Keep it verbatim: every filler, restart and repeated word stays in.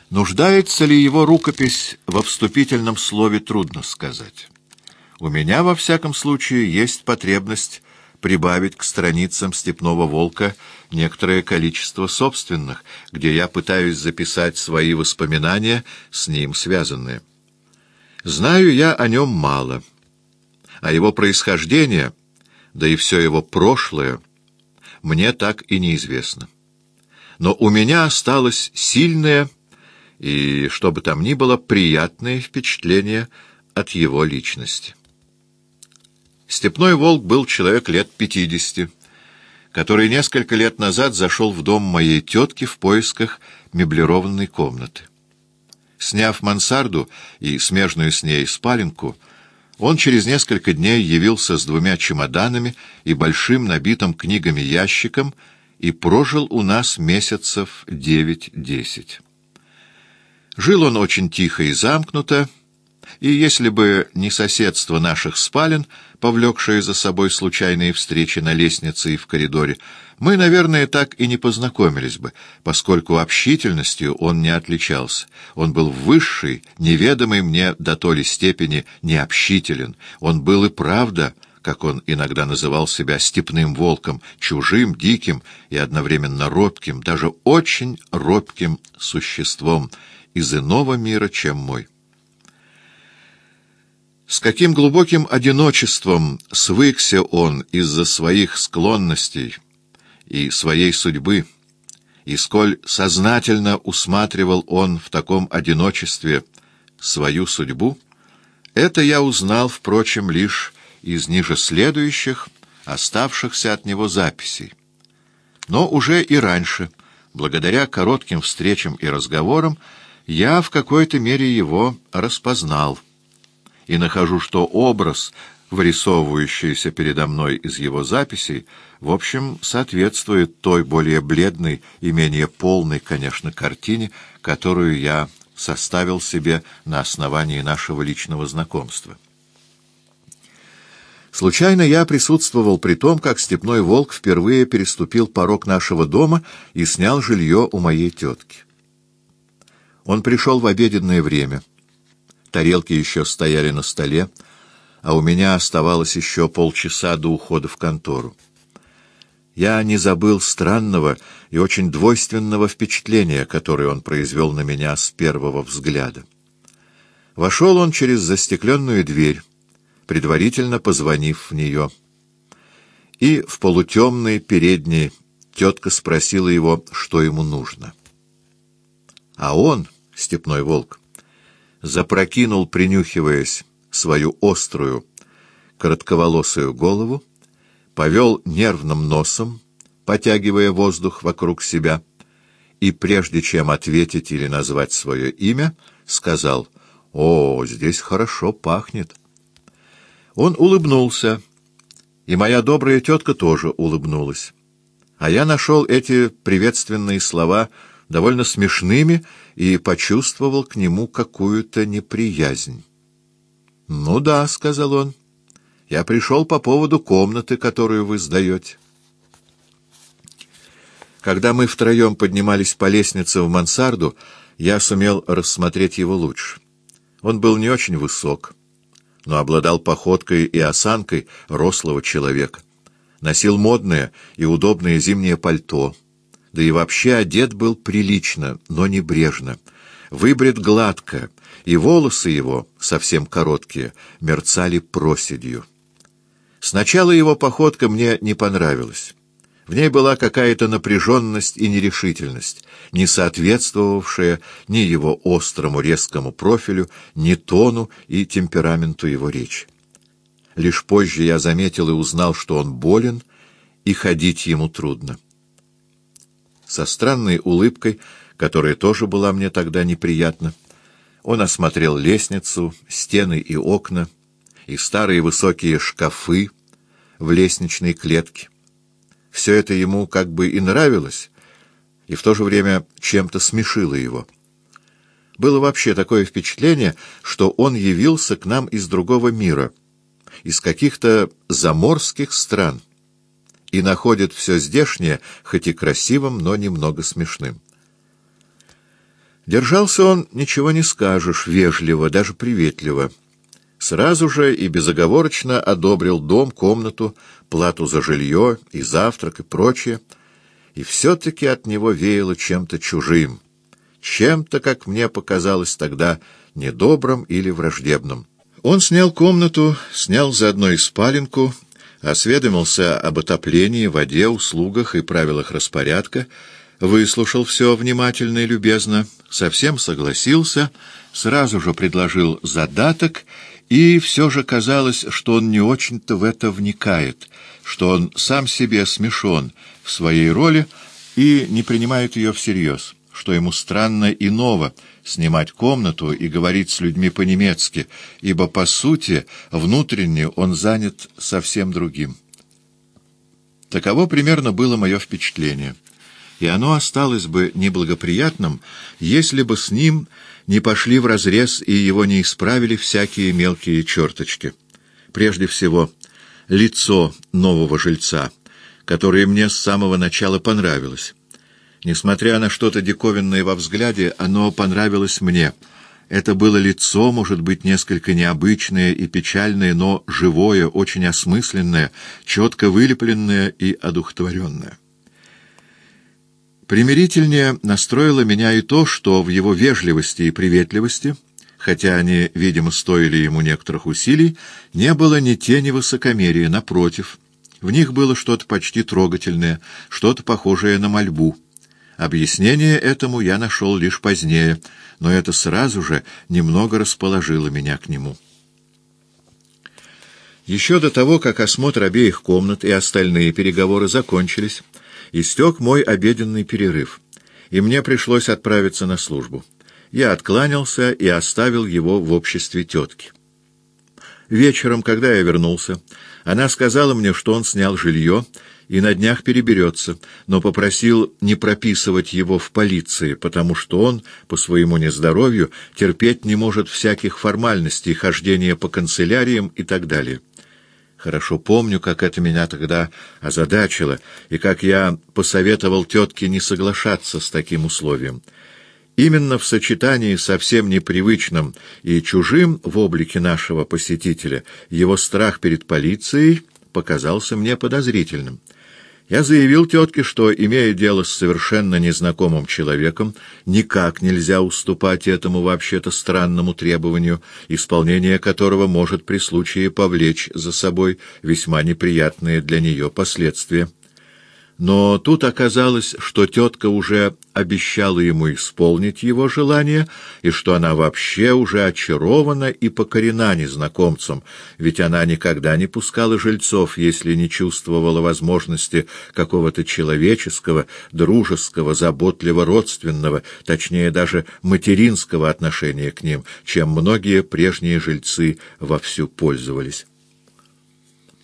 Нуждается ли его рукопись во вступительном слове, трудно сказать. У меня, во всяком случае, есть потребность прибавить к страницам «Степного волка» некоторое количество собственных, где я пытаюсь записать свои воспоминания, с ним связанные. Знаю я о нем мало, а его происхождение, да и все его прошлое, мне так и неизвестно. Но у меня осталось сильное и, что бы там ни было, приятное впечатление от его личности. Степной волк был человек лет пятидесяти, который несколько лет назад зашел в дом моей тетки в поисках меблированной комнаты. Сняв мансарду и смежную с ней спаленку, он через несколько дней явился с двумя чемоданами и большим набитым книгами ящиком и прожил у нас месяцев девять-десять. Жил он очень тихо и замкнуто, и если бы не соседство наших спален, повлекшее за собой случайные встречи на лестнице и в коридоре, мы, наверное, так и не познакомились бы, поскольку общительностью он не отличался. Он был в высшей, неведомой мне до толи степени необщителен. Он был и правда, как он иногда называл себя, степным волком, чужим, диким и одновременно робким, даже очень робким существом из иного мира, чем мой. С каким глубоким одиночеством свыкся он из-за своих склонностей и своей судьбы, и сколь сознательно усматривал он в таком одиночестве свою судьбу, это я узнал, впрочем, лишь из ниже следующих, оставшихся от него записей. Но уже и раньше, благодаря коротким встречам и разговорам, я в какой-то мере его распознал, и нахожу, что образ, вырисовывающийся передо мной из его записей, в общем, соответствует той более бледной и менее полной, конечно, картине, которую я составил себе на основании нашего личного знакомства. Случайно я присутствовал при том, как степной волк впервые переступил порог нашего дома и снял жилье у моей тетки. Он пришел в обеденное время. Тарелки еще стояли на столе, а у меня оставалось еще полчаса до ухода в контору. Я не забыл странного и очень двойственного впечатления, которое он произвел на меня с первого взгляда. Вошел он через застекленную дверь, предварительно позвонив в нее, и в полутемной передней тетка спросила его, что ему нужно. А он, степной волк, запрокинул, принюхиваясь, свою острую, коротковолосую голову, повел нервным носом, потягивая воздух вокруг себя, и, прежде чем ответить или назвать свое имя, сказал: «О, здесь хорошо пахнет». Он улыбнулся, и моя добрая тетка тоже улыбнулась. А я нашел эти приветственные слова довольно смешными и почувствовал к нему какую-то неприязнь. «Ну да», — сказал он, — «я пришел по поводу комнаты, которую вы сдаете». Когда мы втроем поднимались по лестнице в мансарду, я сумел рассмотреть его лучше. Он был не очень высок, но обладал походкой и осанкой рослого человека. Носил модное и удобное зимнее пальто, да и вообще одет был прилично, но небрежно, выбрит гладко, и волосы его, совсем короткие, мерцали проседью. Сначала его походка мне не понравилась. В ней была какая-то напряженность и нерешительность, не соответствовавшая ни его острому резкому профилю, ни тону и темпераменту его речи. Лишь позже я заметил и узнал, что он болен, и ходить ему трудно. Со странной улыбкой, которая тоже была мне тогда неприятна, он осмотрел лестницу, стены и окна, и старые высокие шкафы в лестничной клетке. Все это ему как бы и нравилось, и в то же время чем-то смешило его. Было вообще такое впечатление, что он явился к нам из другого мира, из каких-то заморских стран, и находит все здешнее, хоть и красивым, но немного смешным. Держался он, ничего не скажешь, вежливо, даже приветливо. Сразу же и безоговорочно одобрил дом, комнату, плату за жилье и завтрак и прочее. И все-таки от него веяло чем-то чужим, чем-то, как мне показалось тогда, недобрым или враждебным. Он снял комнату, снял заодно и спаленку, осведомился об отоплении, воде, услугах и правилах распорядка, выслушал все внимательно и любезно, совсем согласился, сразу же предложил задаток, и все же казалось, что он не очень-то в это вникает, что он сам себе смешон в своей роли и не принимает ее всерьез, что ему странно и ново снимать комнату и говорить с людьми по-немецки, ибо, по сути, внутренне он занят совсем другим. Таково примерно было мое впечатление, и оно осталось бы неблагоприятным, если бы с ним не пошли вразрез и его не исправили всякие мелкие черточки. Прежде всего, лицо нового жильца, которое мне с самого начала понравилось. Несмотря на что-то диковинное во взгляде, оно понравилось мне. Это было лицо, может быть, несколько необычное и печальное, но живое, очень осмысленное, четко вылепленное и одухотворенное. Примирительнее настроило меня и то, что в его вежливости и приветливости, хотя они, видимо, стоили ему некоторых усилий, не было ни тени высокомерия, напротив. В них было что-то почти трогательное, что-то похожее на мольбу. Объяснение этому я нашел лишь позднее, но это сразу же немного расположило меня к нему. Еще до того, как осмотр обеих комнат и остальные переговоры закончились, истек мой обеденный перерыв, и мне пришлось отправиться на службу. Я откланялся и оставил его в обществе тетки. Вечером, когда я вернулся, она сказала мне, что он снял жилье и на днях переберется, но попросил не прописывать его в полиции, потому что он, по своему нездоровью, терпеть не может всяких формальностей, хождения по канцеляриям и так далее. Хорошо помню, как это меня тогда озадачило, и как я посоветовал тетке не соглашаться с таким условием. Именно в сочетании со всем непривычным и чужим в облике нашего посетителя его страх перед полицией показался мне подозрительным. Я заявил тетке, что, имея дело с совершенно незнакомым человеком, никак нельзя уступать этому вообще-то странному требованию, исполнение которого может при случае повлечь за собой весьма неприятные для нее последствия. Но тут оказалось, что тетка уже обещала ему исполнить его желание, и что она вообще уже очарована и покорена незнакомцем, ведь она никогда не пускала жильцов, если не чувствовала возможности какого-то человеческого, дружеского, заботливо-родственного, точнее даже материнского отношения к ним, чем многие прежние жильцы вовсю пользовались.